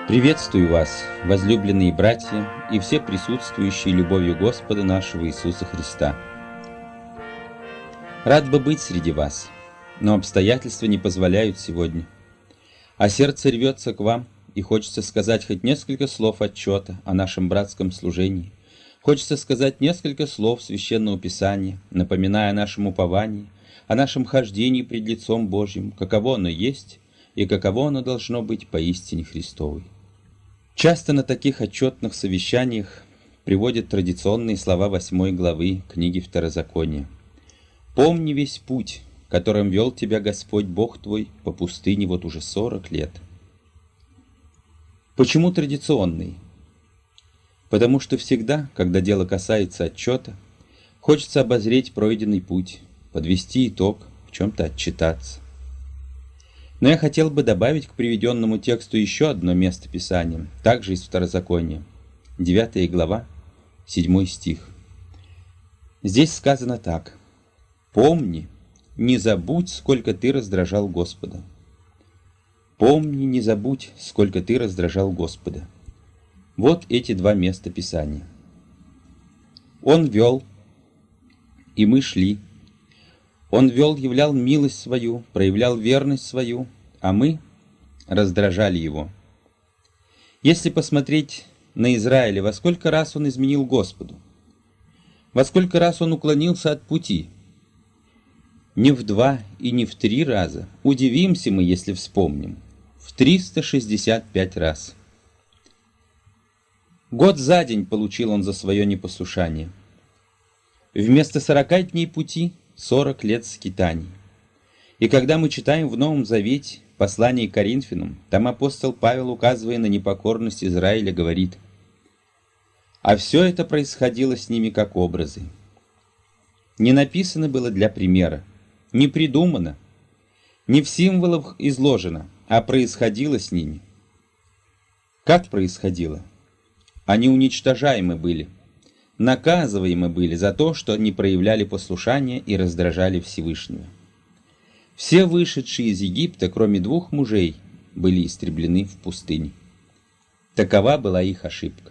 Приветствую вас, возлюбленные братья и все присутствующие любовью Господа нашего Иисуса Христа. Рад бы быть среди вас, но обстоятельства не позволяют сегодня. А сердце рвется к вам, и хочется сказать хоть несколько слов отчета о нашем братском служении. Хочется сказать несколько слов Священного Писания, напоминая о нашем уповании, о нашем хождении пред лицом Божьим, каково оно есть и каково оно должно быть поистине Христовой. Часто на таких отчетных совещаниях приводят традиционные слова 8 главы книги Второзакония. «Помни весь путь, которым вел тебя Господь Бог твой по пустыне вот уже 40 лет». Почему традиционный? Потому что всегда, когда дело касается отчета, хочется обозреть пройденный путь, подвести итог, в чем-то отчитаться. Но я хотел бы добавить к приведенному тексту еще одно место Писания, также из Второзакония, 9 глава, 7 стих. Здесь сказано так: «Помни, не забудь, сколько ты раздражал Господа». «Помни, не забудь, сколько ты раздражал Господа». Вот эти два места Писания. Он вел, и мы шли. Он вел, являл милость свою, проявлял верность свою, а мы раздражали его. Если посмотреть на Израиля, во сколько раз он изменил Господу, во сколько раз он уклонился от пути, не в 2 и не в 3 раза, удивимся мы, если вспомним, в 365 раз. Год за день получил он за свое непослушание. Вместо 40 дней пути 40 лет скитаний. И когда мы читаем в Новом Завете послание к Коринфянам, там апостол Павел, указывая на непокорность Израиля, говорит: «А все это происходило с ними как образы. Не написано было для примера, не придумано, не в символах изложено, а происходило с ними». Как происходило? Они уничтожаемы были, наказываемы были за то, что не проявляли послушания и раздражали Всевышнего. Все вышедшие из Египта, кроме 2 мужей, были истреблены в пустыне. Такова была их ошибка.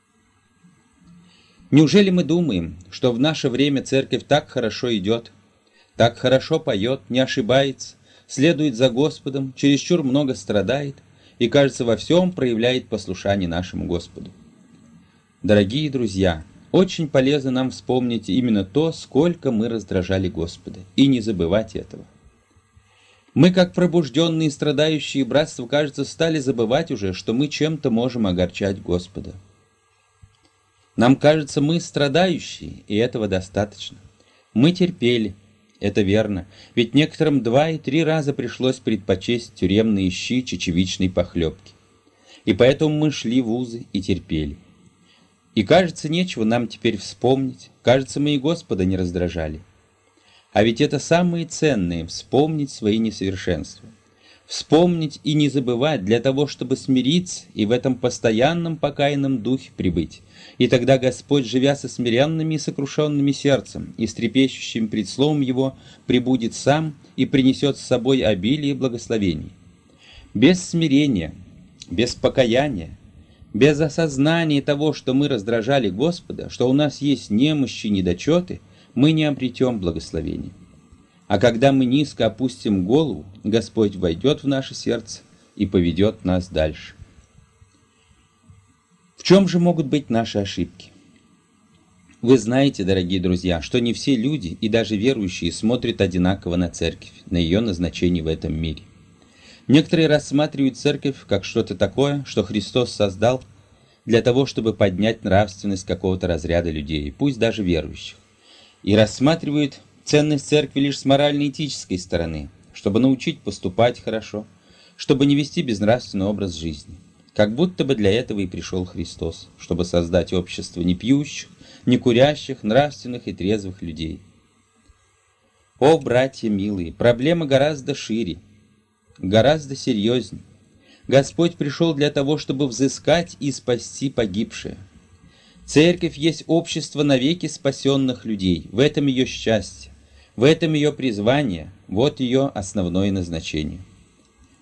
Неужели мы думаем, что в наше время церковь так хорошо идет, так хорошо поет, не ошибается, следует за Господом, чересчур много страдает и, кажется, во всем проявляет послушание нашему Господу? Дорогие друзья, очень полезно нам вспомнить именно то, сколько мы раздражали Господа, и не забывать этого. Мы, как пробужденные страдающие братства, кажется, стали забывать уже, что мы чем-то можем огорчать Господа. Нам кажется, мы страдающие, и этого достаточно. Мы терпели, это верно, ведь некоторым 2 и 3 раза пришлось предпочесть тюремные щи чечевичной похлебки. И поэтому мы шли в узы и терпели. И кажется, нечего нам теперь вспомнить, кажется, мы и Господа не раздражали. А ведь это самое ценное — вспомнить свои несовершенства. Вспомнить и не забывать для того, чтобы смириться и в этом постоянном покаянном духе пребыть. И тогда Господь, живя со смиренными и сокрушенными сердцем и с трепещущим пред Словом Его, пребудет сам и принесет с собой обилие благословений. Без смирения, без покаяния, без осознания того, что мы раздражали Господа, что у нас есть немощи и недочеты, мы не обретем благословения. А когда мы низко опустим голову, Господь войдет в наше сердце и поведет нас дальше. В чем же могут быть наши ошибки? Вы знаете, дорогие друзья, что не все люди и даже верующие смотрят одинаково на церковь, на ее назначение в этом мире. Некоторые рассматривают церковь как что-то такое, что Христос создал для того, чтобы поднять нравственность какого-то разряда людей, пусть даже верующих, и рассматривают ценность церкви лишь с морально-этической стороны, чтобы научить поступать хорошо, чтобы не вести безнравственный образ жизни. Как будто бы для этого и пришел Христос, чтобы создать общество не пьющих, не курящих, нравственных и трезвых людей. О, братья милые, проблема гораздо шире, гораздо серьезнее. Господь пришел для того, чтобы взыскать и спасти погибшее. Церковь есть общество навеки спасенных людей, в этом ее счастье, в этом ее призвание, вот ее основное назначение.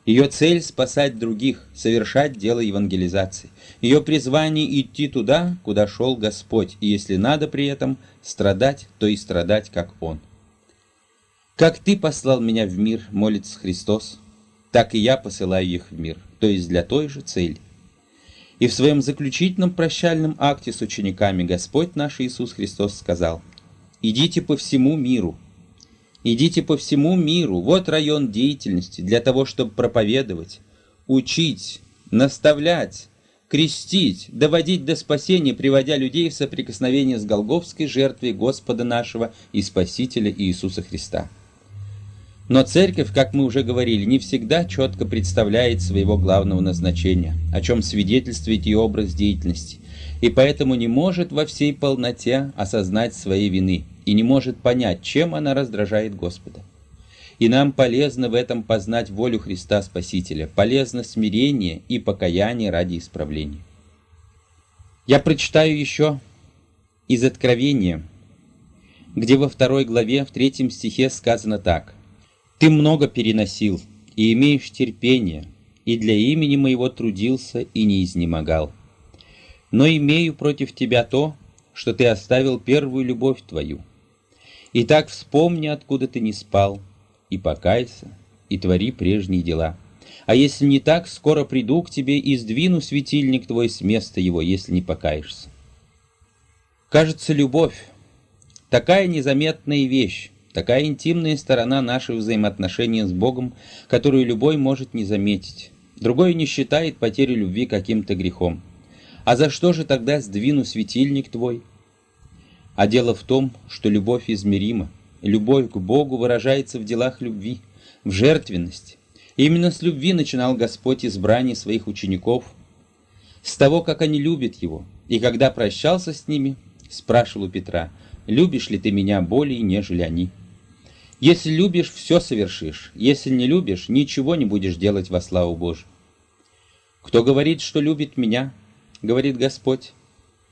Ее цель — спасать других, совершать дело евангелизации. Ее призвание — идти туда, куда шел Господь, и если надо при этом страдать, то и страдать, как Он. «Как Ты послал меня в мир, — молится Христос, — так и я посылаю их в мир», то есть для той же цели. И в своем заключительном прощальном акте с учениками Господь наш Иисус Христос сказал: «Идите по всему миру». Идите по всему миру, вот район деятельности для того, чтобы проповедовать, учить, наставлять, крестить, доводить до спасения, приводя людей в соприкосновение с голгофской жертвой Господа нашего и Спасителя Иисуса Христа. Но церковь, как мы уже говорили, не всегда четко представляет своего главного назначения, о чем свидетельствует ее образ деятельности, и поэтому не может во всей полноте осознать своей вины и не может понять, чем она раздражает Господа. И нам полезно в этом познать волю Христа Спасителя, полезно смирение и покаяние ради исправления. Я прочитаю еще из Откровения, где во 2 главе, в 3 стихе сказано так: «Ты много переносил, и имеешь терпение, и для имени моего трудился и не изнемогал. Но имею против тебя то, что ты оставил первую любовь твою. Итак, вспомни, откуда ты не спал, и покайся, и твори прежние дела. А если не так, скоро приду к тебе и сдвину светильник твой с места его, если не покаешься». Кажется, любовь — такая незаметная вещь, такая интимная сторона наших взаимоотношений с Богом, которую любой может не заметить. Другой не считает потерю любви каким-то грехом. А за что же тогда сдвину светильник твой? А дело в том, что любовь измерима. Любовь к Богу выражается в делах любви, в жертвенности. И именно с любви начинал Господь избрание своих учеников, с того, как они любят Его. И когда прощался с ними, спрашивал у Петра: «Любишь ли ты меня более, нежели они?» Если любишь, все совершишь. Если не любишь, ничего не будешь делать во славу Божию. «Кто говорит, что любит меня, — говорит Господь, —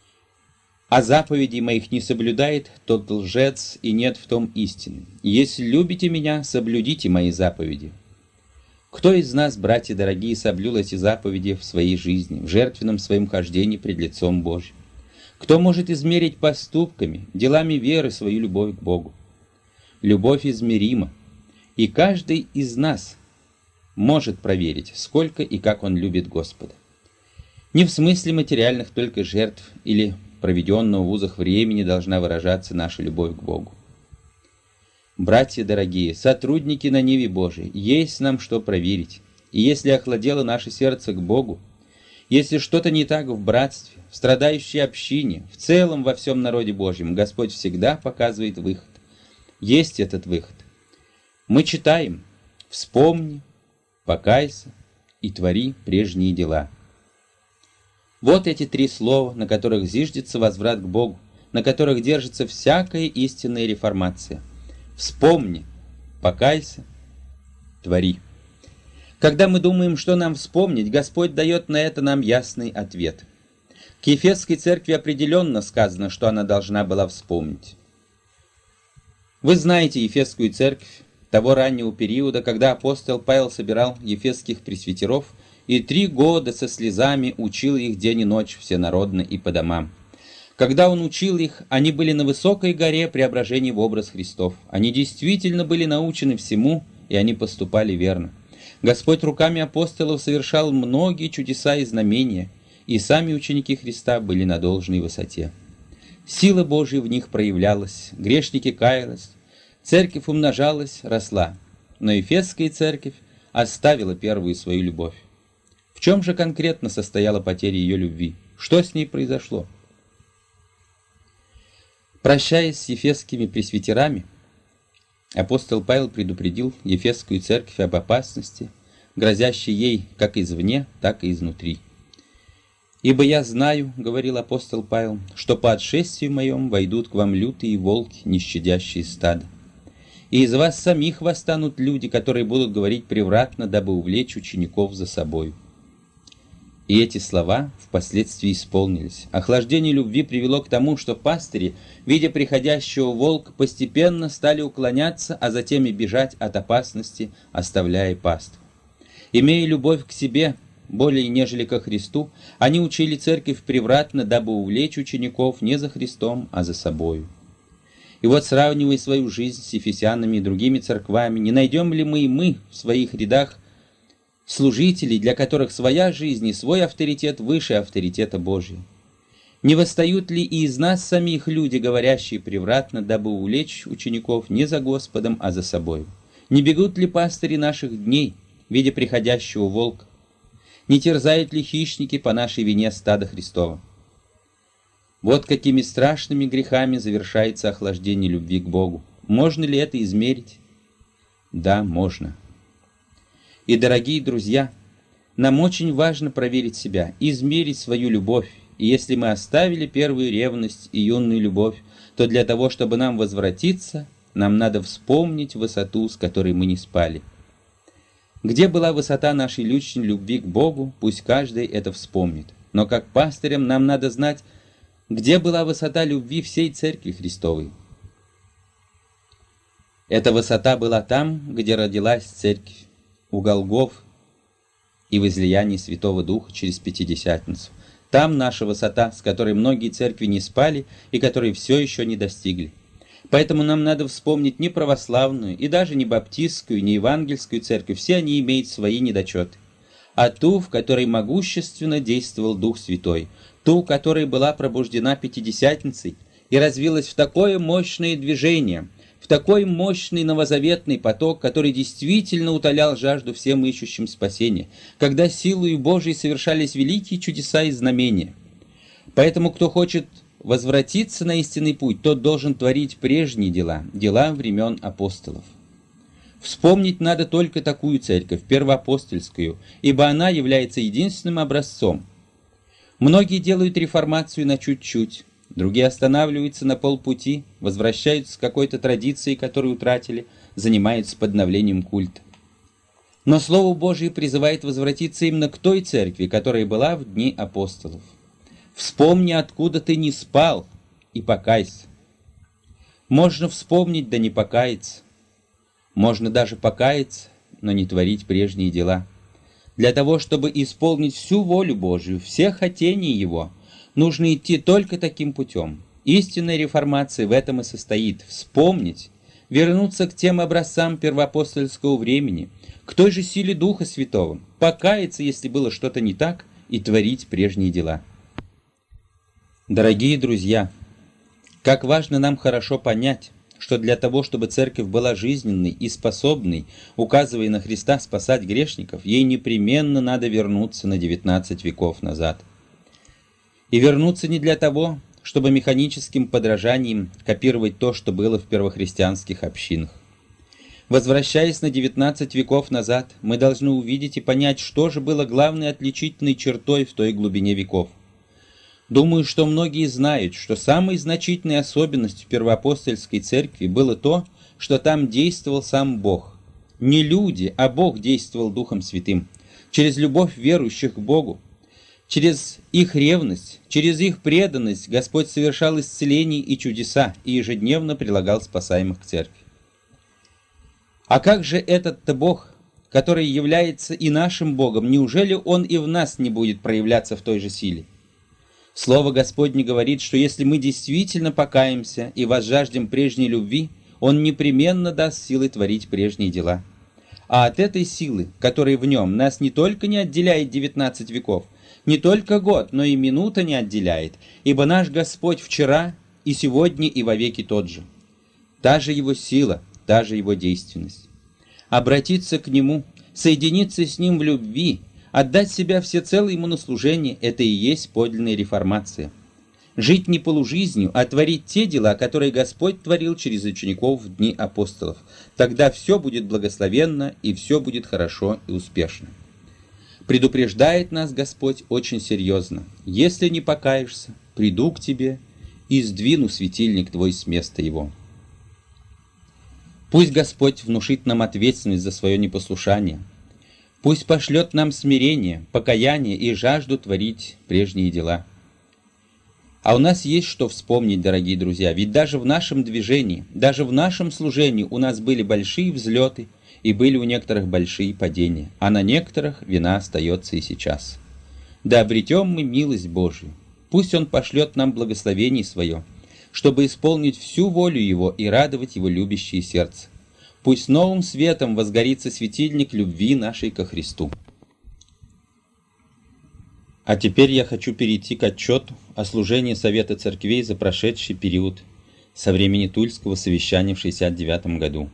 а заповедей моих не соблюдает, тот лжец, и нет в том истины. Если любите меня, соблюдите мои заповеди». Кто из нас, братья дорогие, соблюл эти заповеди в своей жизни, в жертвенном своем хождении пред лицом Божьим? Кто может измерить поступками, делами веры свою любовь к Богу? Любовь измерима, и каждый из нас может проверить, сколько и как он любит Господа. Не в смысле материальных только жертв или проведенного в вузах времени должна выражаться наша любовь к Богу. Братья дорогие, сотрудники на ниве Божией, есть нам что проверить. И если охладело наше сердце к Богу, если что-то не так в братстве, в страдающей общине, в целом во всем народе Божьем, Господь всегда показывает выход. Есть этот выход. Мы читаем: «Вспомни, покайся и твори прежние дела». Вот эти 3 слова, на которых зиждется возврат к Богу, на которых держится всякая истинная реформация. Вспомни, покайся, твори. Когда мы думаем, что нам вспомнить, Господь дает на это нам ясный ответ. К Ефесской церкви определенно сказано, что она должна была вспомнить. Вы знаете Ефесскую церковь того раннего периода, когда апостол Павел собирал ефесских пресвитеров и 3 года со слезами учил их день и ночь всенародно и по домам. Когда он учил их, они были на высокой горе преображения в образ Христов. Они действительно были научены всему, и они поступали верно. Господь руками апостолов совершал многие чудеса и знамения, и сами ученики Христа были на должной высоте. Сила Божья в них проявлялась, грешники каялись, церковь умножалась, росла. Но Ефесская церковь оставила первую свою любовь. В чем же конкретно состояла потеря ее любви? Что с ней произошло? Прощаясь с ефесскими пресвитерами, апостол Павел предупредил Ефесскую церковь об опасности, грозящей ей как извне, так и изнутри. «Ибо я знаю, — говорил апостол Павел, — что по отшествию моем войдут к вам лютые волки, не щадящие стада. И из вас самих восстанут люди, которые будут говорить превратно, дабы увлечь учеников за собою». И эти слова впоследствии исполнились. Охлаждение любви привело к тому, что пастыри, видя приходящего волка, постепенно стали уклоняться, а затем и бежать от опасности, оставляя паству. Имея любовь к себе более нежели ко Христу, они учили церковь превратно, дабы увлечь учеников не за Христом, а за собою. И вот, сравнивая свою жизнь с ефесянами и другими церквами, не найдем ли мы в своих рядах служителей, для которых своя жизнь и свой авторитет выше авторитета Божия? Не восстают ли и из нас самих люди, говорящие превратно, дабы увлечь учеников не за Господом, а за собой? Не бегут ли пастыри наших дней, видя приходящего волка? Не терзают ли хищники по нашей вине стада Христова? Вот какими страшными грехами завершается охлаждение любви к Богу. Можно ли это измерить? Да, можно. И, дорогие друзья, нам очень важно проверить себя, измерить свою любовь. И если мы оставили первую ревность и юную любовь, то для того, чтобы нам возвратиться, нам надо вспомнить высоту, с которой мы не спали. Где была высота нашей личной любви к Богу, пусть каждый это вспомнит. Но как пастырям нам надо знать, где была высота любви всей Церкви Христовой. Эта высота была там, где родилась Церковь, у Голгоф и в излиянии Святого Духа через Пятидесятницу. Там наша высота, с которой многие церкви не спали и которой все еще не достигли. Поэтому нам надо вспомнить не православную, и даже не баптистскую, не евангельскую церковь, все они имеют свои недочеты, а ту, в которой могущественно действовал Дух Святой, ту, которая была пробуждена Пятидесятницей и развилась в такое мощное движение, в такой мощный новозаветный поток, который действительно утолял жажду всем ищущим спасения, когда силою Божией совершались великие чудеса и знамения. Поэтому, кто хочет возвратиться на истинный путь, тот должен творить прежние дела, дела времен апостолов. Вспомнить надо только такую церковь, первоапостольскую, ибо она является единственным образцом. Многие делают реформацию на чуть-чуть, другие останавливаются на полпути, возвращаются к какой-то традиции, которую утратили, занимаются подновлением культа. Но Слово Божие призывает возвратиться именно к той церкви, которая была в дни апостолов. Вспомни, откуда ты не спал, и покайся. Можно вспомнить, да не покаяться. Можно даже покаяться, но не творить прежние дела. Для того, чтобы исполнить всю волю Божию, все хотения Его, нужно идти только таким путем. Истинная реформация в этом и состоит. Вспомнить, вернуться к тем образцам первоапостольского времени, к той же силе Духа Святого, покаяться, если было что-то не так, и творить прежние дела. Дорогие друзья, как важно нам хорошо понять, что для того, чтобы церковь была жизненной и способной, указывая на Христа спасать грешников, ей непременно надо вернуться на 19 веков назад. И вернуться не для того, чтобы механическим подражанием копировать то, что было в первохристианских общинах. Возвращаясь на 19 веков назад, мы должны увидеть и понять, что же было главной отличительной чертой в той глубине веков. Думаю, что многие знают, что самой значительной особенностью первоапостольской церкви было то, что там действовал сам Бог. Не люди, а Бог действовал Духом Святым, через любовь верующих к Богу. Через их ревность, через их преданность Господь совершал исцеления и чудеса и ежедневно прилагал спасаемых к церкви. А как же этот-то Бог, который является и нашим Богом, неужели Он и в нас не будет проявляться в той же силе? Слово Господне говорит, что если мы действительно покаемся и возжаждем прежней любви, Он непременно даст силы творить прежние дела. А от этой силы, которая в Нем, нас не только не отделяет 19 веков, не только год, но и минута не отделяет, ибо наш Господь вчера и сегодня и вовеки тот же. Та же Его сила, та же Его действенность. Обратиться к Нему, соединиться с Ним в любви, отдать себя всецело Ему на служение – это и есть подлинная реформация. Жить не полужизнью, а творить те дела, которые Господь творил через учеников в дни апостолов. Тогда все будет благословенно и все будет хорошо и успешно. Предупреждает нас Господь очень серьезно. Если не покаешься, приду к тебе и сдвину светильник твой с места его. Пусть Господь внушит нам ответственность за свое непослушание. Пусть пошлет нам смирение, покаяние и жажду творить прежние дела. А у нас есть что вспомнить, дорогие друзья, ведь даже в нашем движении, даже в нашем служении у нас были большие взлеты и были у некоторых большие падения, а на некоторых вина остается и сейчас. Да обретем мы милость Божию. Пусть Он пошлет нам благословение свое, чтобы исполнить всю волю Его и радовать Его любящее сердце. Пусть новым светом возгорится светильник любви нашей ко Христу. А теперь я хочу перейти к отчету о служении Совета Церквей за прошедший период со времени Тульского совещания в 1969 году.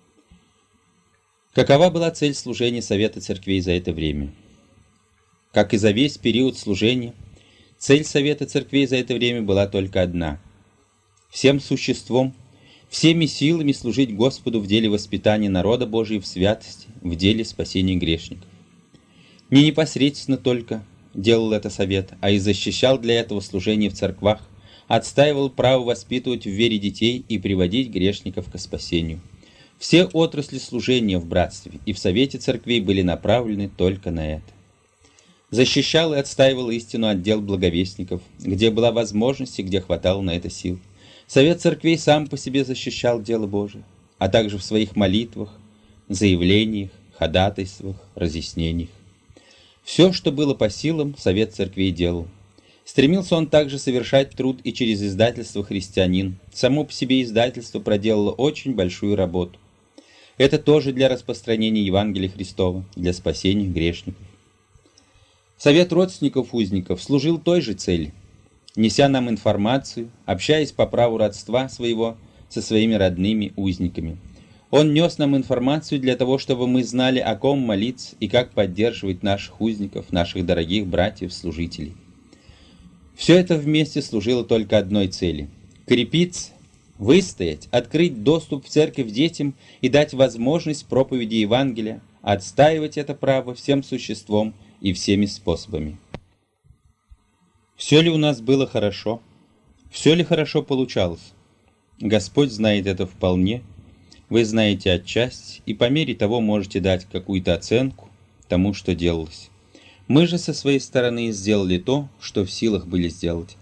Какова была цель служения Совета Церквей за это время? Как и за весь период служения, цель Совета Церквей за это время была только одна – всем существом, всеми силами служить Господу в деле воспитания народа Божия в святости, в деле спасения грешников. Не непосредственно только делал это Совет, а и защищал для этого служение в церквах, отстаивал право воспитывать в вере детей и приводить грешников к спасению. Все отрасли служения в братстве и в Совете Церквей были направлены только на это. Защищал и отстаивал истину отдел благовестников, где была возможность и где хватало на это сил. Совет Церквей сам по себе защищал дело Божие, а также в своих молитвах, заявлениях, ходатайствах, разъяснениях. Все, что было по силам, Совет Церквей делал. Стремился он также совершать труд и через издательство «Христианин». Само по себе издательство проделало очень большую работу. Это тоже для распространения Евангелия Христова, для спасения грешников. Совет родственников узников служил той же цели, неся нам информацию, общаясь по праву родства своего со своими родными узниками. Он нес нам информацию для того, чтобы мы знали, о ком молиться и как поддерживать наших узников, наших дорогих братьев-служителей. Все это вместе служило только одной цели – крепиться, выстоять, открыть доступ в церковь детям и дать возможность проповеди Евангелия, отстаивать это право всем существом и всеми способами. Все ли у нас было хорошо? Все ли хорошо получалось? Господь знает это вполне. Вы знаете отчасти, и по мере того можете дать какую-то оценку тому, что делалось. Мы же со своей стороны сделали то, что в силах были сделать.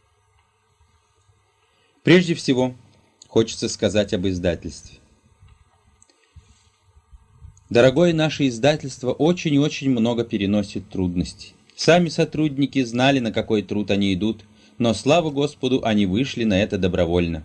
Прежде всего, хочется сказать об издательстве. Дорогое наше издательство очень-очень много переносит трудностей. Сами сотрудники знали, на какой труд они идут, но, слава Господу, они вышли на это добровольно.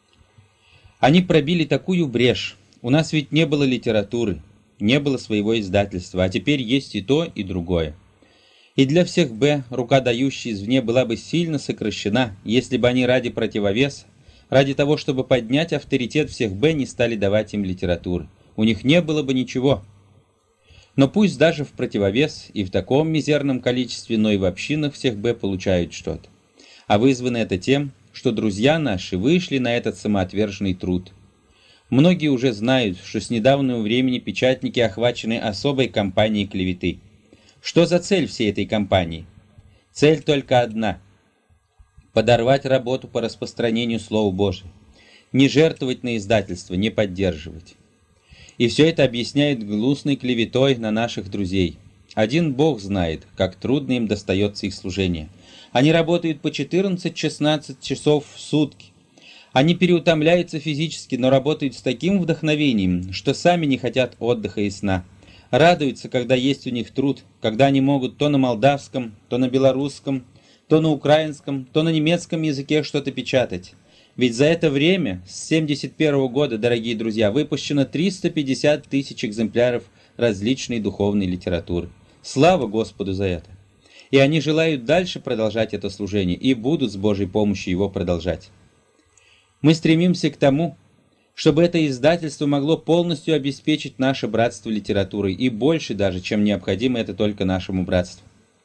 Они пробили такую брешь. У нас ведь не было литературы, не было своего издательства, а теперь есть и то, и другое. И для всех Б рука, дающая извне, была бы сильно сокращена, если бы они ради противовеса, ради того, чтобы поднять авторитет всех Б, не стали давать им литературы. У них не было бы ничего. Но пусть даже в противовес и в таком мизерном количестве, но и в общинах всех Б получают что-то. А вызвано это тем, что друзья наши вышли на этот самоотверженный труд. Многие уже знают, что с недавнего времени печатники охвачены особой кампанией клеветы. Что за цель всей этой кампании? Цель только одна – подорвать работу по распространению Слова Божия, не жертвовать на издательство, не поддерживать. И все это объясняет гнусной клеветой на наших друзей. Один Бог знает, как трудно им достается их служение. Они работают по 14-16 часов в сутки. Они переутомляются физически, но работают с таким вдохновением, что сами не хотят отдыха и сна. Радуются, когда есть у них труд, когда они могут то на молдавском, то на белорусском, то на украинском, то на немецком языке что-то печатать. Ведь за это время, с 1971 года, дорогие друзья, выпущено 350 тысяч экземпляров различной духовной литературы. Слава Господу за это! И они желают дальше продолжать это служение и будут с Божьей помощью его продолжать. Мы стремимся к тому, чтобы это издательство могло полностью обеспечить наше братство литературой, и больше даже, чем необходимо это только нашему братству.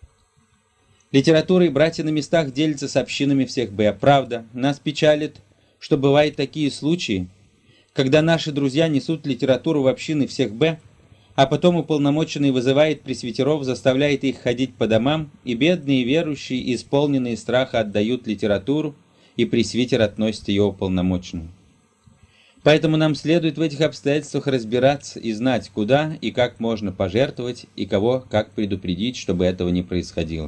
Литературой братья на местах делятся с общинами всех Б. Правда, нас печалит, что бывают такие случаи, когда наши друзья несут литературу в общины всех Б, а потом уполномоченный вызывает пресвитеров, заставляет их ходить по домам, и бедные верующие, исполненные страха, отдают литературу, и пресвитер относит ее уполномоченному. Поэтому нам следует в этих обстоятельствах разбираться и знать, куда и как можно пожертвовать, и кого как предупредить, чтобы этого не происходило.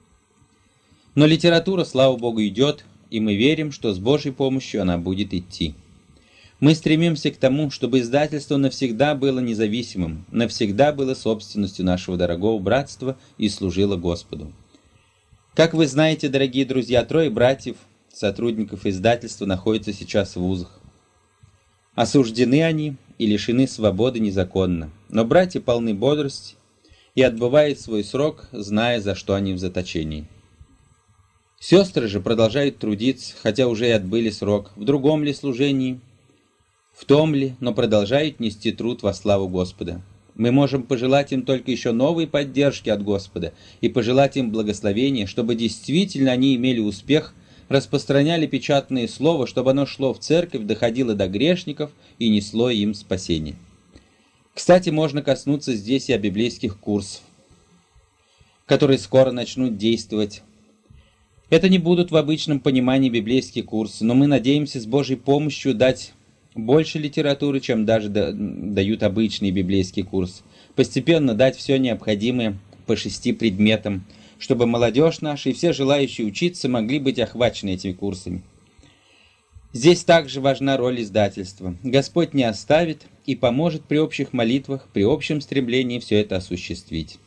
Но литература, слава Богу, идет, и мы верим, что с Божьей помощью она будет идти. Мы стремимся к тому, чтобы издательство навсегда было независимым, навсегда было собственностью нашего дорогого братства и служило Господу. Как вы знаете, дорогие друзья, 3 братьев, сотрудников издательства, находятся сейчас в вузах. Осуждены они и лишены свободы незаконно, но братья полны бодрости и отбывают свой срок, зная, за что они в заточении. Сестры же продолжают трудиться, хотя уже и отбыли срок, в другом ли служении, в том ли, но продолжают нести труд во славу Господа. Мы можем пожелать им только еще новой поддержки от Господа и пожелать им благословения, чтобы действительно они имели успех, распространяли печатное слово, чтобы оно шло в церковь, доходило до грешников и несло им спасение. Кстати, можно коснуться здесь и о библейских курсах, которые скоро начнут действовать. Это не будут в обычном понимании библейские курсы, но мы надеемся с Божьей помощью дать больше литературы, чем даже дают обычные библейские курсы. Постепенно дать все необходимое по 6 предметам, чтобы молодежь наша и все желающие учиться могли быть охвачены этими курсами. Здесь также важна роль издательства. Господь не оставит и поможет при общих молитвах, при общем стремлении все это осуществить.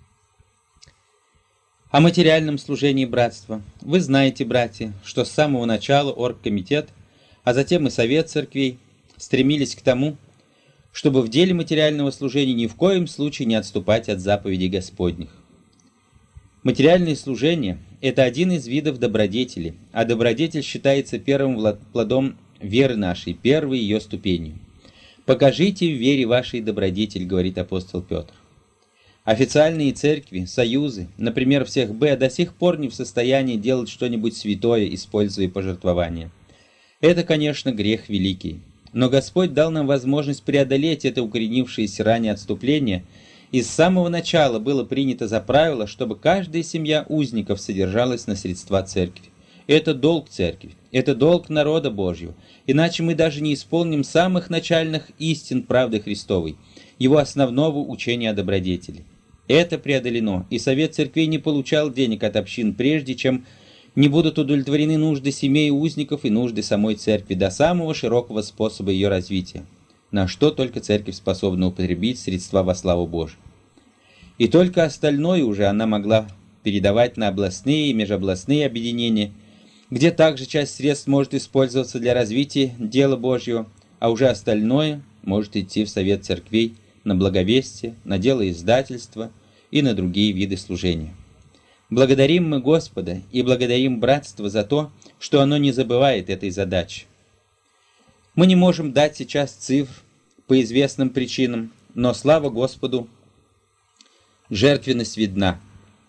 О материальном служении братства. Вы знаете, братья, что с самого начала оргкомитет, а затем и совет церквей стремились к тому, чтобы в деле материального служения ни в коем случае не отступать от заповедей Господних. Материальное служение – это один из видов добродетели, а добродетель считается первым плодом веры нашей, первой ее ступенью. «Покажите в вере вашей добродетель», – говорит апостол Петр. Официальные церкви, союзы, например, всех Б, до сих пор не в состоянии делать что-нибудь святое, используя пожертвования. Это, конечно, грех великий. Но Господь дал нам возможность преодолеть это укоренившееся ранее отступление, и с самого начала было принято за правило, чтобы каждая семья узников содержалась на средства церкви. Это долг церкви, это долг народа Божьего, иначе мы даже не исполним самых начальных истин правды Христовой, его основного учения о добродетели. Это преодолено, и совет церквей не получал денег от общин, прежде чем не будут удовлетворены нужды семей узников и нужды самой церкви до самого широкого способа ее развития, на что только церковь способна употребить средства во славу Божию. И только остальное уже она могла передавать на областные и межобластные объединения, где также часть средств может использоваться для развития дела Божьего, а уже остальное может идти в совет церквей на благовестие, на дело издательства и на другие виды служения. Благодарим мы Господа и благодарим братство за то, что оно не забывает этой задачи. Мы не можем дать сейчас цифр по известным причинам, но слава Господу, жертвенность видна.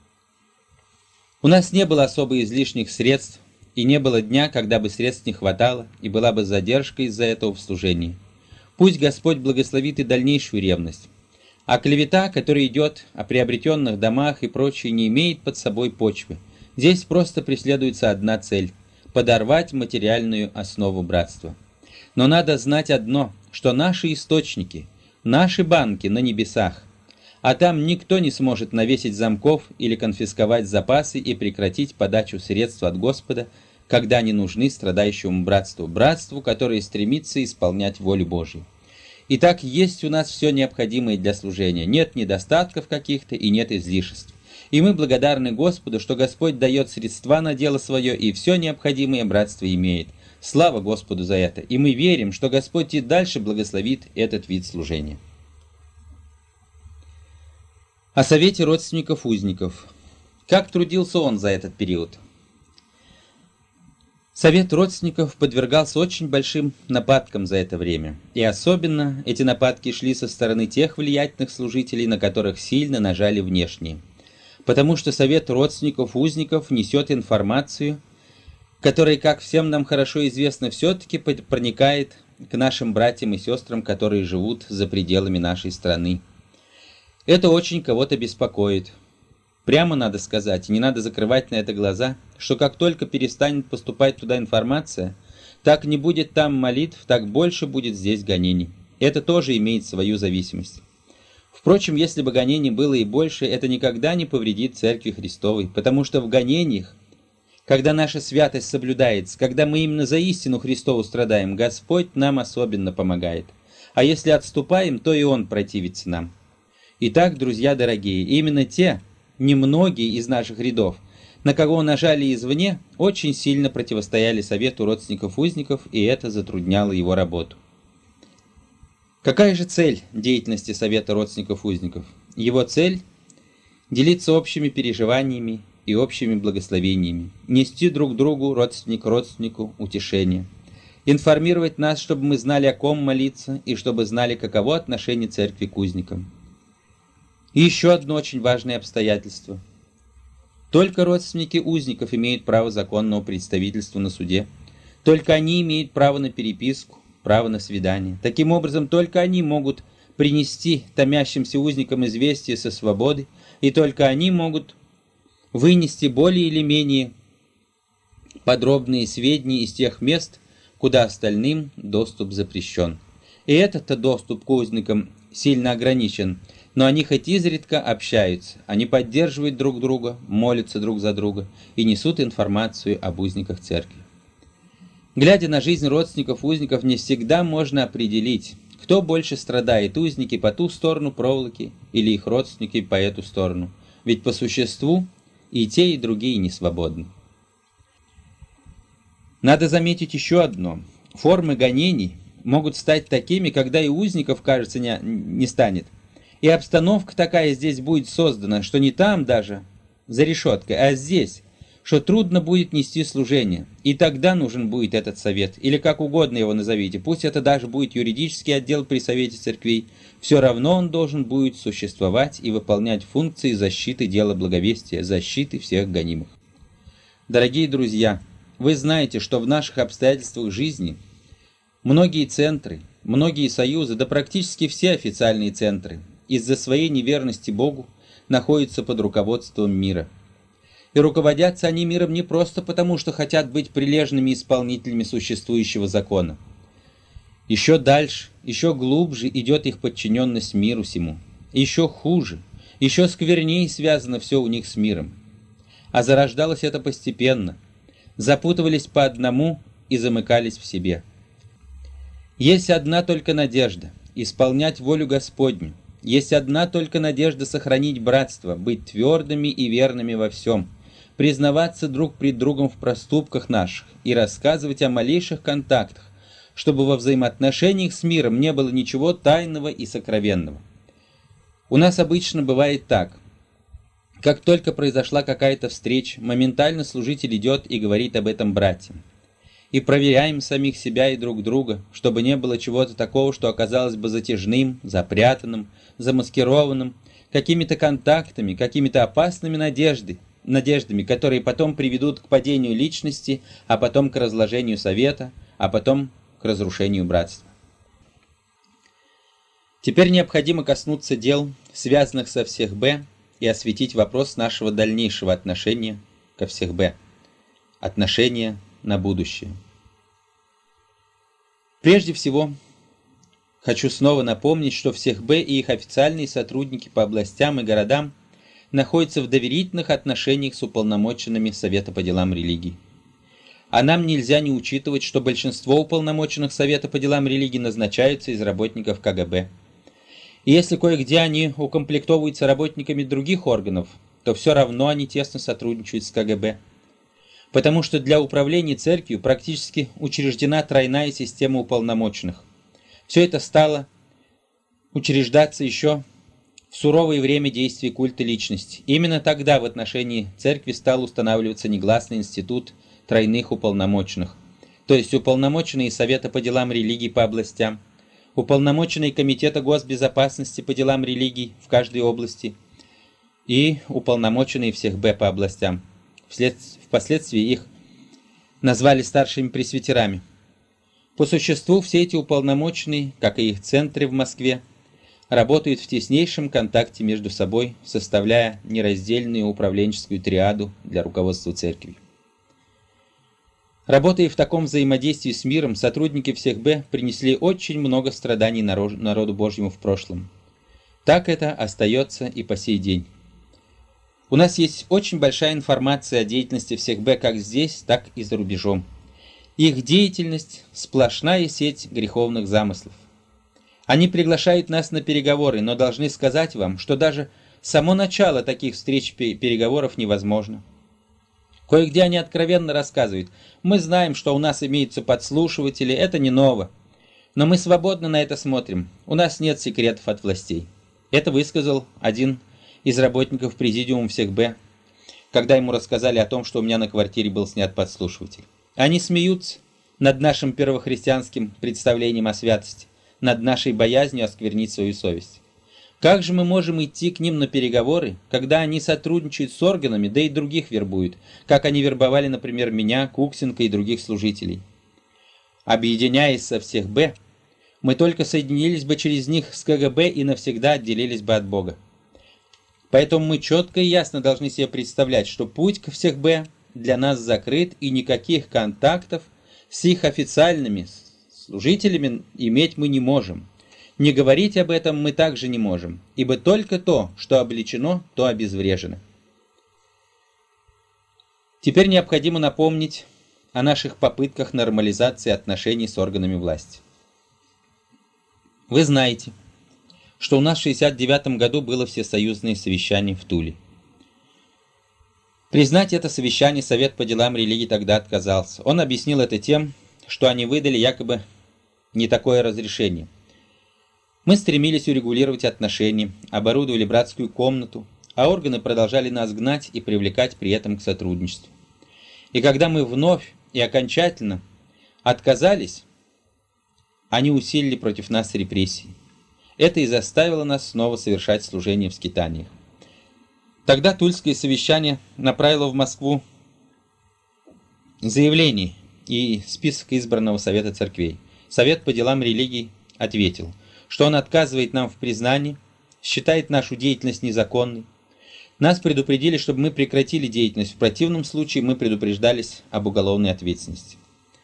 У нас не было особо излишних средств, и не было дня, когда бы средств не хватало, и была бы задержка из-за этого в служении. Пусть Господь благословит и дальнейшую ревность. А клевета, которая идет о приобретенных домах и прочее, не имеет под собой почвы. Здесь просто преследуется одна цель – подорвать материальную основу братства. Но надо знать одно, что наши источники, наши банки на небесах, а там никто не сможет навесить замков или конфисковать запасы и прекратить подачу средств от Господа, когда они нужны страдающему братству, братству, которое стремится исполнять волю Божию. Итак, есть у нас все необходимое для служения, нет недостатков каких-то и нет излишеств. И мы благодарны Господу, что Господь дает средства на дело свое и все необходимое братство имеет. Слава Господу за это, и мы верим, что Господь и дальше благословит этот вид служения. О совете родственников узников. Как трудился он за этот период? Совет родственников подвергался очень большим нападкам за это время, и особенно эти нападки шли со стороны тех влиятельных служителей, на которых сильно нажали внешние, потому что совет родственников узников несет информацию, которая, как всем нам хорошо известно, все-таки проникает к нашим братьям и сестрам, которые живут за пределами нашей страны. Это очень кого-то беспокоит. Прямо надо сказать, и не надо закрывать на это глаза, что как только перестанет поступать туда информация, так не будет там молитв, так больше будет здесь гонений. Это тоже имеет свою зависимость. Впрочем, если бы гонений было и больше, это никогда не повредит Церкви Христовой, потому что в гонениях Когда наша святость соблюдается, когда мы именно за истину Христову страдаем, Господь нам особенно помогает. А если отступаем, то и Он противится нам. Итак, друзья дорогие, именно те, немногие из наших рядов, на кого нажали извне, очень сильно противостояли совету родственников-узников, и это затрудняло его работу. Какая же цель деятельности совета родственников-узников? Его цель – делиться общими переживаниями и общими благословениями, нести друг другу, родственник родственнику, утешение, информировать нас, чтобы мы знали, о ком молиться, и чтобы знали, каково отношение церкви к узникам. И еще одно очень важное обстоятельство. Только родственники узников имеют право законного представительства на суде. Только они имеют право на переписку, право на свидание. Таким образом, только они могут принести томящимся узникам известие со свободы, и только они могут вынести более или менее подробные сведения из тех мест, куда остальным доступ запрещен. И этот-то доступ к узникам сильно ограничен, но они хоть изредка общаются, они поддерживают друг друга, молятся друг за друга и несут информацию об узниках церкви. Глядя на жизнь родственников-узников, не всегда можно определить, кто больше страдает, узники по ту сторону проволоки или их родственники по эту сторону, ведь по существу и те, и другие не свободны. Надо заметить еще одно. Формы гонений могут стать такими, когда и узников, кажется, не станет. И обстановка такая здесь будет создана, что не там даже, за решеткой, а здесь, что трудно будет нести служение. И тогда нужен будет этот совет, или как угодно его назовите, пусть это даже будет юридический отдел при Совете Церквей, все равно он должен будет существовать и выполнять функции защиты дела благовестия, защиты всех гонимых. Дорогие друзья, вы знаете, что в наших обстоятельствах жизни многие центры, многие союзы, да практически все официальные центры, из-за своей неверности Богу находятся под руководством мира. И руководятся они миром не просто потому, что хотят быть прилежными исполнителями существующего закона. Еще дальше, еще глубже идет их подчиненность миру сему. Еще хуже, еще сквернее связано все у них с миром. А зарождалось это постепенно. Запутывались по одному и замыкались в себе. Есть одна только надежда – исполнять волю Господню. Есть одна только надежда сохранить братство, быть твердыми и верными во всем, признаваться друг пред другом в проступках наших и рассказывать о малейших контактах, чтобы во взаимоотношениях с миром не было ничего тайного и сокровенного. У нас обычно бывает так. Как только произошла какая-то встреча, моментально служитель идет и говорит об этом братьям. И проверяем самих себя и друг друга, чтобы не было чего-то такого, что оказалось бы затяжным, запрятанным, замаскированным, какими-то контактами, какими-то опасными надеждами, которые потом приведут к падению личности, а потом к разложению совета, а потом к разрушению братства. Теперь необходимо коснуться дел, связанных со всех Б, и осветить вопрос нашего дальнейшего отношения ко всех Б. Отношения на будущее. Прежде всего, хочу снова напомнить, что всех Б и их официальные сотрудники по областям и городам находятся в доверительных отношениях с уполномоченными Совета по делам религии. А нам нельзя не учитывать, что большинство уполномоченных Совета по делам религии назначаются из работников КГБ. И если кое-где они укомплектовываются работниками других органов, то все равно они тесно сотрудничают с КГБ. Потому что для управления церковью практически учреждена тройная система уполномоченных. Все это стало учреждаться еще в суровое время действия культа личности. Именно тогда в отношении церкви стал устанавливаться негласный институт тройных уполномоченных, то есть уполномоченные Совета по делам религии по областям, уполномоченные Комитета госбезопасности по делам религий в каждой области и уполномоченные всех Б по областям. Впоследствии их назвали старшими пресвитерами. По существу все эти уполномоченные, как и их центры в Москве, работают в теснейшем контакте между собой, составляя нераздельную управленческую триаду для руководства церковью. Работая в таком взаимодействии с миром, сотрудники всех Б принесли очень много страданий народу Божьему в прошлом. Так это остается и по сей день. У нас есть очень большая информация о деятельности всех Б как здесь, так и за рубежом. Их деятельность – сплошная сеть греховных замыслов. Они приглашают нас на переговоры, но должны сказать вам, что даже само начало таких встреч переговоров невозможно. Кое-где они откровенно рассказывают: мы знаем, что у нас имеются подслушиватели, это не ново. Но мы свободно на это смотрим, у нас нет секретов от властей. Это высказал один из работников президиума всех Б, когда ему рассказали о том, что у меня на квартире был снят подслушиватель. Они смеются над нашим первохристианским представлением о святости, над нашей боязнью осквернить свою совесть. Как же мы можем идти к ним на переговоры, когда они сотрудничают с органами, да и других вербуют, как они вербовали, например, меня, Куксенко и других служителей? Объединяясь со всех Б, мы только соединились бы через них с КГБ и навсегда отделились бы от Бога. Поэтому мы четко и ясно должны себе представлять, что путь ко всех Б для нас закрыт, и никаких контактов с их официальными служителями иметь мы не можем. Не говорить об этом мы также не можем, ибо только то, что обличено, то обезврежено. Теперь необходимо напомнить о наших попытках нормализации отношений с органами власти. Вы знаете, что у нас в 1969 году было всесоюзное совещание в Туле. Признать это совещание Совет по делам религии тогда отказался. Он объяснил это тем, что они выдали якобы не такое разрешение. Мы стремились урегулировать отношения, оборудовали братскую комнату, а органы продолжали нас гнать и привлекать при этом к сотрудничеству. И когда мы вновь и окончательно отказались, они усилили против нас репрессии. Это и заставило нас снова совершать служение в скитаниях. Тогда Тульское совещание направило в Москву заявление и список избранного Совета церквей. Совет по делам религий ответил, что он отказывает нам в признании, считает нашу деятельность незаконной. Нас предупредили, чтобы мы прекратили деятельность, в противном случае мы предупреждались об уголовной ответственности.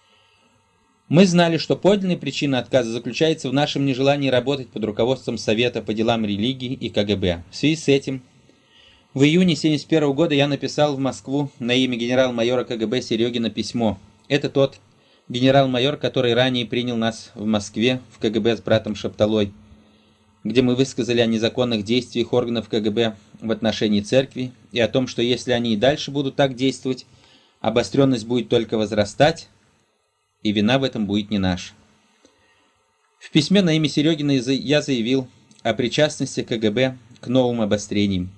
Мы знали, что подлинная причина отказа заключается в нашем нежелании работать под руководством Совета по делам религии и КГБ. В связи с этим, в июне 1971 года я написал в Москву на имя генерал-майора КГБ Серегина письмо. Это тот генерал-майор, который ранее принял нас в Москве в КГБ с братом Шапталой, где мы высказали о незаконных действиях органов КГБ в отношении церкви и о том, что если они и дальше будут так действовать, обостренность будет только возрастать, и вина в этом будет не наша. В письме на имя Серегина я заявил о причастности КГБ к новым обострениям.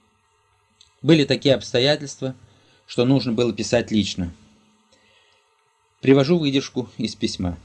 Были такие обстоятельства, что нужно было писать лично. Привожу выдержку из письма.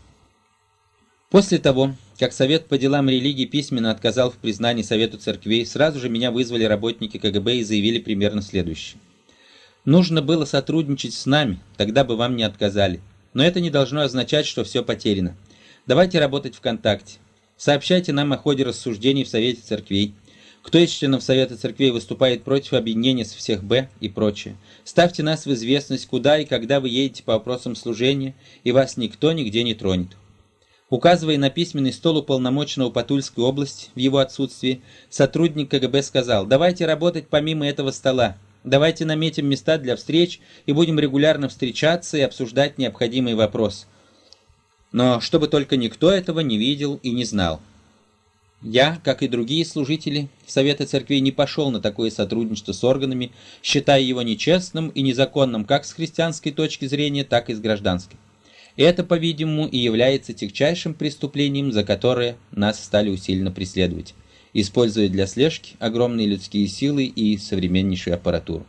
После того, как Совет по делам религии письменно отказал в признании Совету церквей, сразу же меня вызвали работники КГБ и заявили примерно следующее. Нужно было сотрудничать с нами, тогда бы вам не отказали. Но это не должно означать, что все потеряно. Давайте работать ВКонтакте. Сообщайте нам о ходе рассуждений в Совете церквей. Кто из членов Совета церквей выступает против объединения с всех Б и прочее. Ставьте нас в известность, куда и когда вы едете по вопросам служения, и вас никто нигде не тронет. Указывая на письменный стол уполномоченного по Тульской области в его отсутствии, сотрудник КГБ сказал: давайте работать помимо этого стола. Давайте наметим места для встреч и будем регулярно встречаться и обсуждать необходимые вопросы. Но чтобы только никто этого не видел и не знал. Я, как и другие служители Совета церквей, не пошел на такое сотрудничество с органами, считая его нечестным и незаконным как с христианской точки зрения, так и с гражданской. Это, по-видимому, и является тягчайшим преступлением, за которое нас стали усиленно преследовать, используя для слежки огромные людские силы и современнейшую аппаратуру.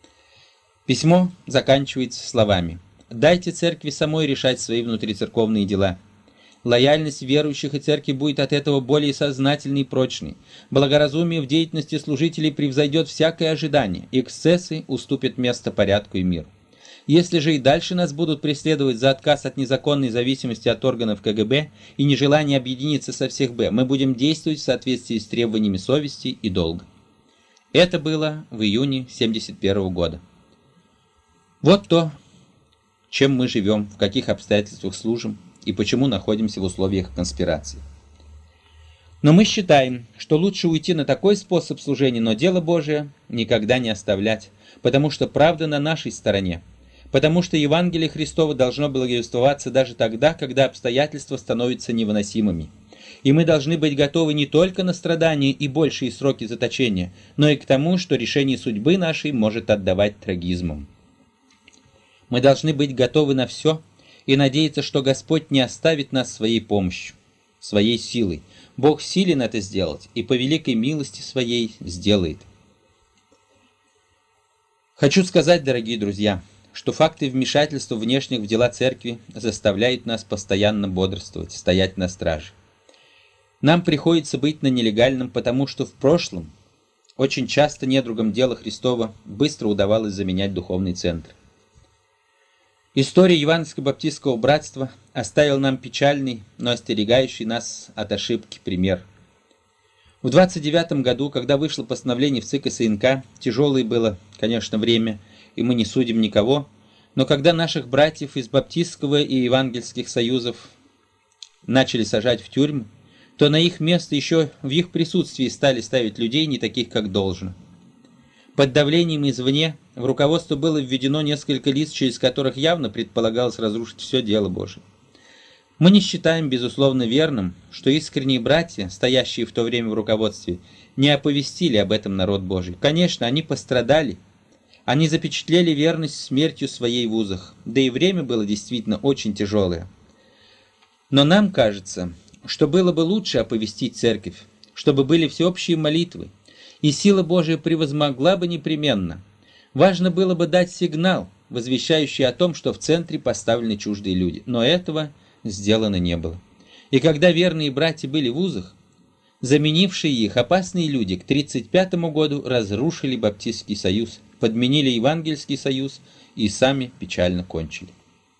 Письмо заканчивается словами: «Дайте церкви самой решать свои внутрицерковные дела. Лояльность верующих и церкви будет от этого более сознательной и прочной. Благоразумие в деятельности служителей превзойдет всякое ожидание. Эксцессы уступят место порядку и миру. Если же и дальше нас будут преследовать за отказ от незаконной зависимости от органов КГБ и нежелание объединиться со всех Б, мы будем действовать в соответствии с требованиями совести и долга». Это было в июне 1971 года. Вот то, чем мы живем, в каких обстоятельствах служим и почему находимся в условиях конспирации. Но мы считаем, что лучше уйти на такой способ служения, но дело Божие никогда не оставлять, потому что правда на нашей стороне, потому что Евангелие Христово должно благовествоваться даже тогда, когда обстоятельства становятся невыносимыми. И мы должны быть готовы не только на страдания и большие сроки заточения, но и к тому, что решение судьбы нашей может отдавать трагизмом. Мы должны быть готовы на все и надеяться, что Господь не оставит нас своей помощью, своей силой. Бог силен это сделать и по великой милости своей сделает. Хочу сказать, дорогие друзья, что факты вмешательства внешних в дела церкви заставляют нас постоянно бодрствовать, стоять на страже. Нам приходится быть на нелегальном, потому что в прошлом очень часто недругам дела Христова быстро удавалось заменять духовный центр. История Евангельского баптистского братства оставила нам печальный, но остерегающий нас от ошибки пример. В 29 году, когда вышло постановление в ЦИК и СНК, тяжелое было, конечно, время, и мы не судим никого, но когда наших братьев из баптистского и евангельских союзов начали сажать в тюрьму, то на их место еще в их присутствии стали ставить людей не таких, как должно. Под давлением извне в руководство было введено несколько лиц, через которых явно предполагалось разрушить все дело Божие. Мы не считаем, безусловно, верным, что искренние братья, стоящие в то время в руководстве, не оповестили об этом народ Божий. Конечно, они пострадали. Они запечатлели верность смертью своей в узах, да и время было действительно очень тяжелое. Но нам кажется, что было бы лучше оповестить церковь, чтобы были всеобщие молитвы, и сила Божия превозмогла бы непременно. Важно было бы дать сигнал, возвещающий о том, что в центре поставлены чуждые люди, но этого сделано не было. И когда верные братья были в узах, заменившие их опасные люди к 1935 году разрушили Баптистский союз, подменили Евангельский союз и сами печально кончили.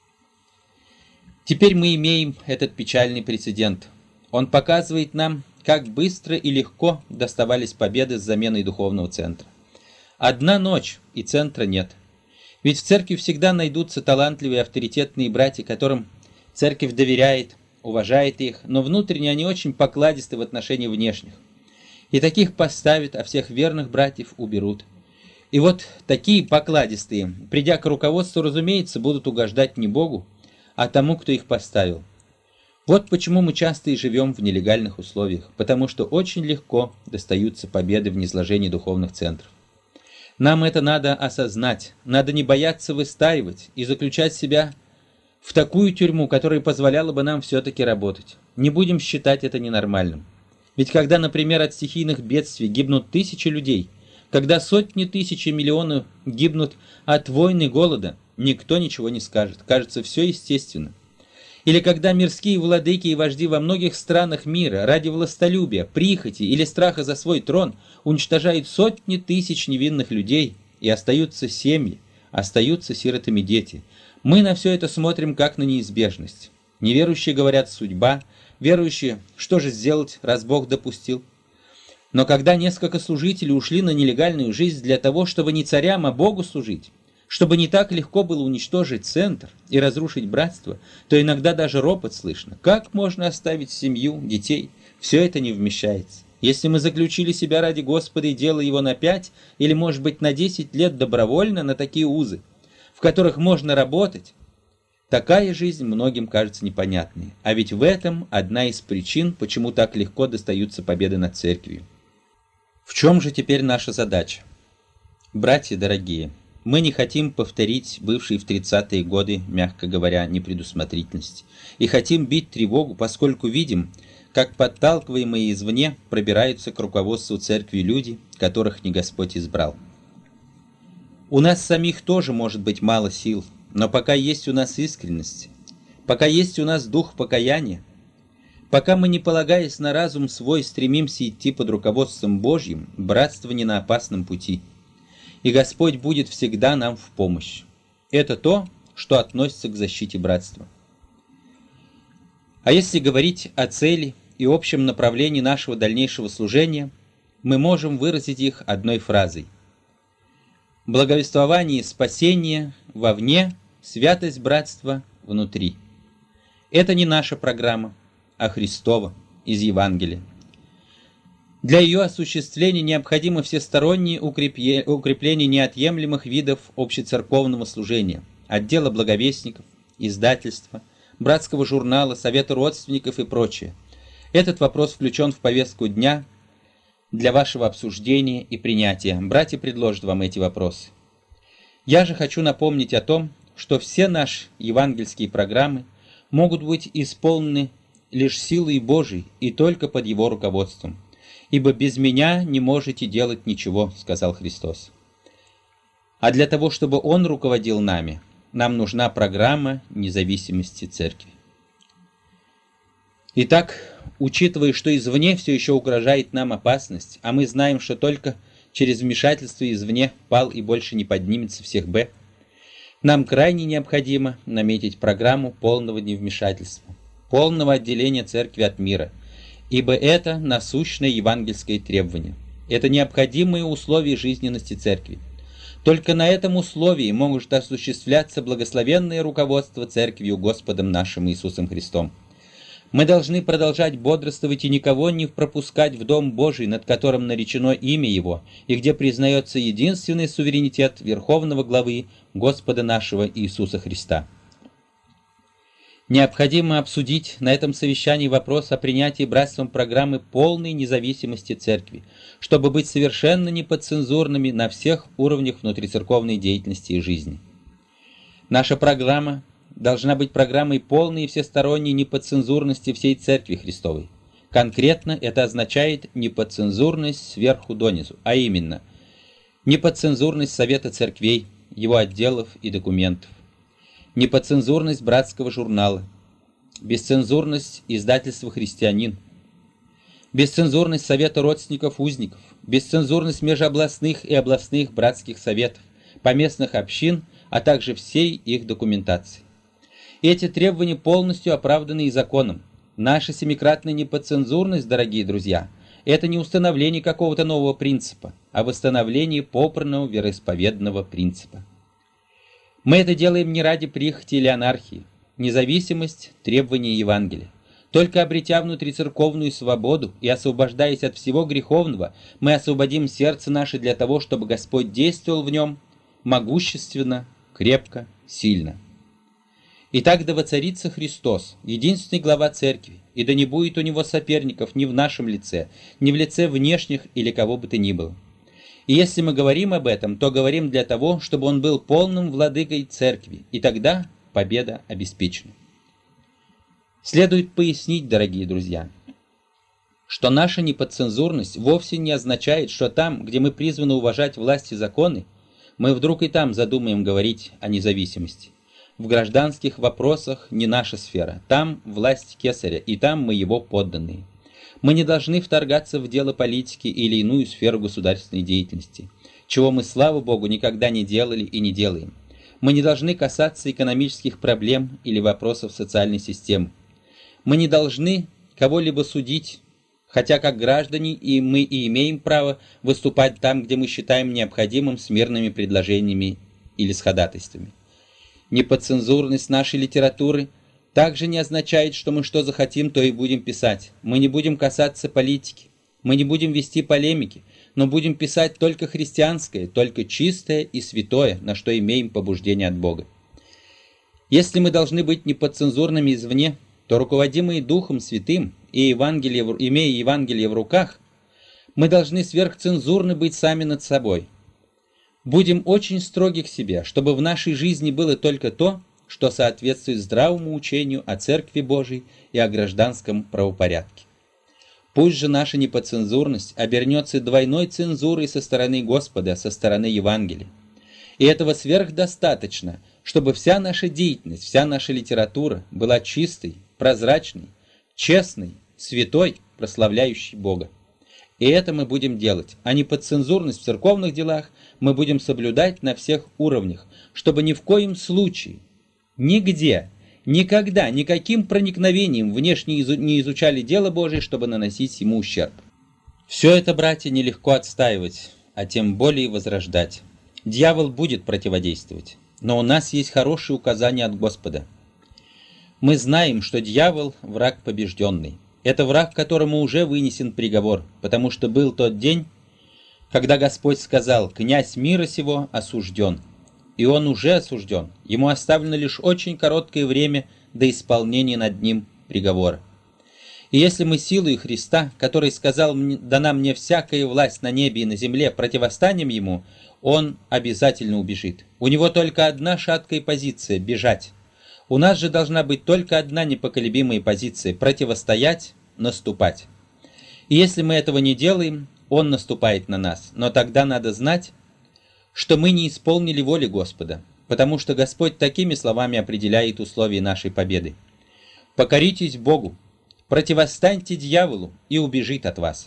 Теперь мы имеем этот печальный прецедент. Он показывает нам, как быстро и легко доставались победы с заменой духовного центра. Одна ночь, и центра нет. Ведь в церкви всегда найдутся талантливые, авторитетные братья, которым церковь доверяет, уважает их, но внутренне они очень покладисты в отношении внешних. И таких поставят, а всех верных братьев уберут. И вот такие покладистые, придя к руководству, разумеется, будут угождать не Богу, а тому, кто их поставил. Вот почему мы часто и живем в нелегальных условиях, потому что очень легко достаются победы в низложении духовных центров. Нам это надо осознать, надо не бояться выстаивать и заключать себя в такую тюрьму, которая позволяла бы нам все-таки работать. Не будем считать это ненормальным. Ведь когда, например, от стихийных бедствий гибнут тысячи людей, когда сотни тысяч и миллионы гибнут от войн и голода, никто ничего не скажет. Кажется, все естественно. Или когда мирские владыки и вожди во многих странах мира ради властолюбия, прихоти или страха за свой трон уничтожают сотни тысяч невинных людей, и остаются семьи, остаются сиротами дети. Мы на все это смотрим как на неизбежность. Неверующие говорят «судьба», верующие «что же сделать, раз Бог допустил?». Но когда несколько служителей ушли на нелегальную жизнь для того, чтобы не царям, а Богу служить, чтобы не так легко было уничтожить центр и разрушить братство, то иногда даже ропот слышно. Как можно оставить семью, детей? Все это не вмещается. Если мы заключили себя ради Господа и делали его на 5 или, может быть, на 10 лет добровольно на такие узы, в которых можно работать, такая жизнь многим кажется непонятной. А ведь в этом одна из причин, почему так легко достаются победы над церковью. В чем же теперь наша задача? Братья дорогие, мы не хотим повторить бывшие в 30-е годы, мягко говоря, непредусмотрительность. И хотим бить тревогу, поскольку видим, как подталкиваемые извне пробираются к руководству церкви люди, которых не Господь избрал. У нас самих тоже может быть мало сил, но пока есть у нас искренность, пока есть у нас дух покаяния, пока мы, не полагаясь на разум свой, стремимся идти под руководством Божьим, братство не на опасном пути. И Господь будет всегда нам в помощь. Это то, что относится к защите братства. А если говорить о цели и общем направлении нашего дальнейшего служения, мы можем выразить их одной фразой: благовествование спасения вовне, святость братства внутри. Это не наша программа, а Христова из Евангелия. Для ее осуществления необходимо всестороннее укрепление неотъемлемых видов общецерковного служения, отдела благовестников, издательства, братского журнала, совета родственников и прочее. Этот вопрос включен в повестку дня для вашего обсуждения и принятия. Братья предложат вам эти вопросы. Я же хочу напомнить о том, что все наши евангельские программы могут быть исполнены лишь силой Божией и только под Его руководством. «Ибо без Меня не можете делать ничего», — сказал Христос. А для того, чтобы Он руководил нами, нам нужна программа независимости Церкви. Итак, учитывая, что извне все еще угрожает нам опасность, а мы знаем, что только через вмешательство извне пал и больше не поднимется всех Б, нам крайне необходимо наметить программу полного невмешательства, полного отделения Церкви от мира, ибо это насущное евангельское требование. Это необходимые условия жизненности Церкви. Только на этом условии может осуществляться благословенное руководство Церковью Господом нашим Иисусом Христом. Мы должны продолжать бодрствовать и никого не пропускать в Дом Божий, над которым наречено имя Его, и где признается единственный суверенитет Верховного Главы Господа нашего Иисуса Христа. Необходимо обсудить на этом совещании вопрос о принятии братством программы полной независимости Церкви, чтобы быть совершенно неподцензурными на всех уровнях внутрицерковной деятельности и жизни. Наша программа должна быть программой полной и всесторонней неподцензурности всей Церкви Христовой. Конкретно это означает неподцензурность сверху донизу, а именно неподцензурность Совета Церквей, его отделов и документов, неподцензурность братского журнала, бесцензурность издательства «Христианин», бесцензурность Совета родственников узников, бесцензурность межобластных и областных братских советов, поместных общин, а также всей их документации. Эти требования полностью оправданы и законом. Наша семикратная неподцензурность, дорогие друзья, это не установление какого-то нового принципа, а восстановление попранного вероисповедного принципа. Мы это делаем не ради прихоти или анархии. Независимость – требование Евангелия. Только обретя внутрицерковную свободу и освобождаясь от всего греховного, мы освободим сердце наше для того, чтобы Господь действовал в нем могущественно, крепко, сильно. Итак, да воцарится Христос, единственный глава Церкви, и да не будет у Него соперников ни в нашем лице, ни в лице внешних или кого бы то ни было. И если мы говорим об этом, то говорим для того, чтобы Он был полным владыкой Церкви, и тогда победа обеспечена. Следует пояснить, дорогие друзья, что наша неподцензурность вовсе не означает, что там, где мы призваны уважать власть и законы, мы вдруг и там задумаем говорить о независимости. В гражданских вопросах не наша сфера, там власть кесаря, и там мы его подданные. Мы не должны вторгаться в дело политики или иную сферу государственной деятельности, чего мы, слава Богу, никогда не делали и не делаем. Мы не должны касаться экономических проблем или вопросов социальной системы. Мы не должны кого-либо судить, хотя как граждане мы и имеем право выступать там, где мы считаем необходимым с мирными предложениями или с ходатайствами. Неподцензурность нашей литературы также не означает, что мы что захотим, то и будем писать. Мы не будем касаться политики, мы не будем вести полемики, но будем писать только христианское, только чистое и святое, на что имеем побуждение от Бога. Если мы должны быть неподцензурными извне, то руководимые Духом Святым и имея Евангелие в руках, мы должны сверхцензурны быть сами над собой. Будем очень строги к себе, чтобы в нашей жизни было только то, что соответствует здравому учению о Церкви Божией и о гражданском правопорядке. Пусть же наша неподцензурность обернется двойной цензурой со стороны Господа, со стороны Евангелия. И этого сверхдостаточно, чтобы вся наша деятельность, вся наша литература была чистой, прозрачной, честной, святой, прославляющей Бога. И это мы будем делать, а неподцензурность в церковных делах мы будем соблюдать на всех уровнях, чтобы ни в коем случае, нигде, никогда, никаким проникновением внешне не изучали дело Божие, чтобы наносить ему ущерб. Все это, братья, нелегко отстаивать, а тем более возрождать. Дьявол будет противодействовать, но у нас есть хорошие указания от Господа. Мы знаем, что дьявол – враг побежденный. Это враг, которому уже вынесен приговор, потому что был тот день, когда Господь сказал: «Князь мира сего осужден». И он уже осужден, ему оставлено лишь очень короткое время до исполнения над ним приговора. И если мы силой Христа, который сказал: «Дана мне всякая власть на небе и на земле», противостанем ему, он обязательно убежит. У него только одна шаткая позиция – бежать. У нас же должна быть только одна непоколебимая позиция – противостоять, наступать. И если мы этого не делаем, он наступает на нас. Но тогда надо знать, что мы не исполнили воли Господа, потому что Господь такими словами определяет условия нашей победы. «Покоритесь Богу, противостаньте дьяволу, и убежит от вас».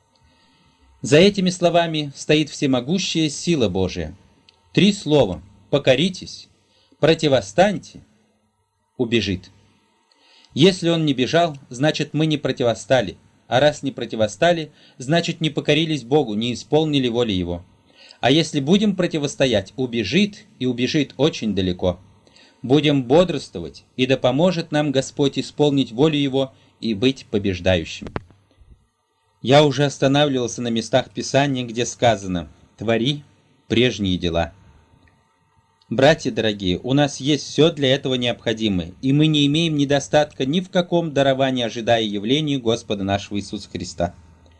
За этими словами стоит всемогущая сила Божия. 3 слова: «покоритесь», «противостаньте», «убежит». Если он не бежал, значит мы не противостали, а раз не противостали, значит не покорились Богу, не исполнили воли Его. А если будем противостоять, убежит, и убежит очень далеко. Будем бодрствовать, и да поможет нам Господь исполнить волю Его и быть побеждающим. Я уже останавливался на местах Писания, где сказано: «Твори прежние дела». Братья дорогие, у нас есть все для этого необходимое, и мы не имеем недостатка ни в каком даровании, ожидая явления Господа нашего Иисуса Христа.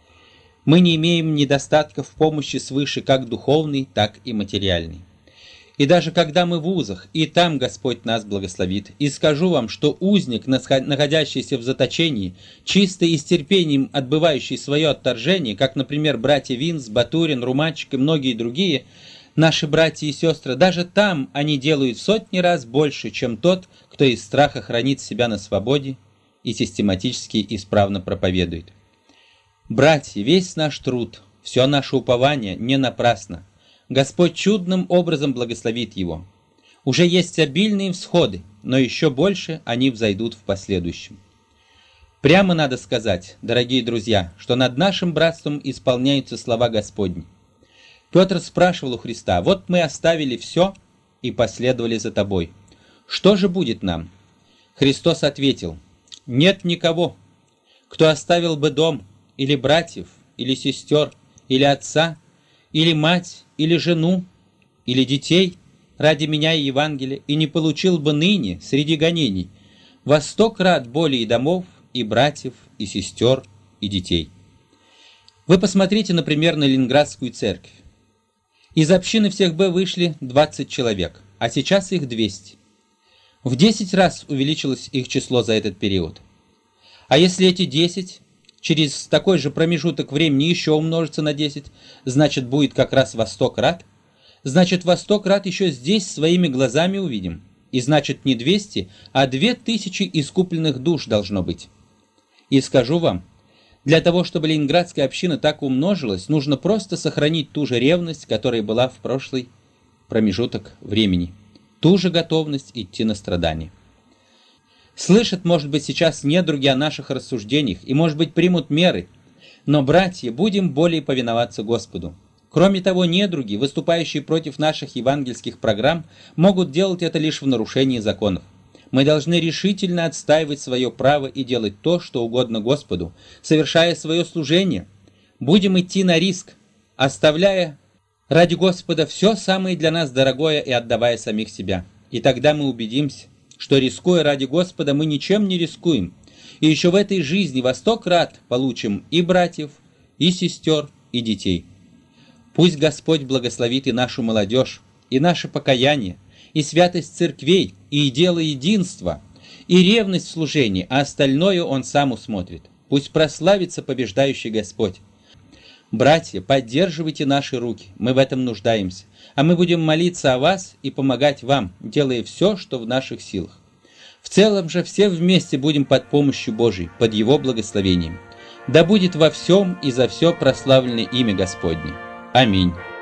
Мы не имеем недостатка в помощи свыше как духовной, так и материальной. И даже когда мы в узах, и там Господь нас благословит. И скажу вам, что узник, находящийся в заточении, чисто и с терпением отбывающий свое отторжение, как, например, братья Винс, Батурин, Руманчик и многие другие, наши братья и сестры, даже там они делают в сотни раз больше, чем тот, кто из страха хранит себя на свободе и систематически исправно проповедует. Братья, весь наш труд, все наше упование не напрасно. Господь чудным образом благословит его. Уже есть обильные всходы, но еще больше они взойдут в последующем. Прямо надо сказать, дорогие друзья, что над нашим братством исполняются слова Господни. Петр спрашивал у Христа: «Вот мы оставили все и последовали за тобой. Что же будет нам?» Христос ответил: «Нет никого, кто оставил бы дом, или братьев, или сестер, или отца, или мать, или жену, или детей ради меня и Евангелия, и не получил бы ныне среди гонений во 100 крат более домов, и братьев, и сестер, и детей». Вы посмотрите, например, на Ленинградскую церковь. Из общины всех Б вышли 20 человек, а сейчас их 200. В 10 раз увеличилось их число за этот период. А если эти 10 через такой же промежуток времени еще умножится на 10, значит будет как раз во 100 крат. Значит во 100 крат еще здесь своими глазами увидим. И значит не 200, а 2000 искупленных душ должно быть. И скажу вам, для того, чтобы Ленинградская община так умножилась, нужно просто сохранить ту же ревность, которая была в прошлый промежуток времени. Ту же готовность идти на страдания. Слышат, может быть, сейчас недруги о наших рассуждениях и, может быть, примут меры. Но, братья, будем более повиноваться Господу. Кроме того, недруги, выступающие против наших евангельских программ, могут делать это лишь в нарушении законов. Мы должны решительно отстаивать свое право и делать то, что угодно Господу, совершая свое служение. Будем идти на риск, оставляя ради Господа все самое для нас дорогое и отдавая самих себя. И тогда мы убедимся, что, рискуя ради Господа, мы ничем не рискуем, и еще в этой жизни во 100 крат получим и братьев, и сестер, и детей. Пусть Господь благословит и нашу молодежь, и наше покаяние, и святость церквей, и дело единства, и ревность в служении, а остальное Он сам усмотрит. Пусть прославится побеждающий Господь. Братья, поддерживайте наши руки, мы в этом нуждаемся, а мы будем молиться о вас и помогать вам, делая все, что в наших силах. В целом же все вместе будем под помощью Божией, под Его благословением. Да будет во всем и за все прославлено имя Господне. Аминь.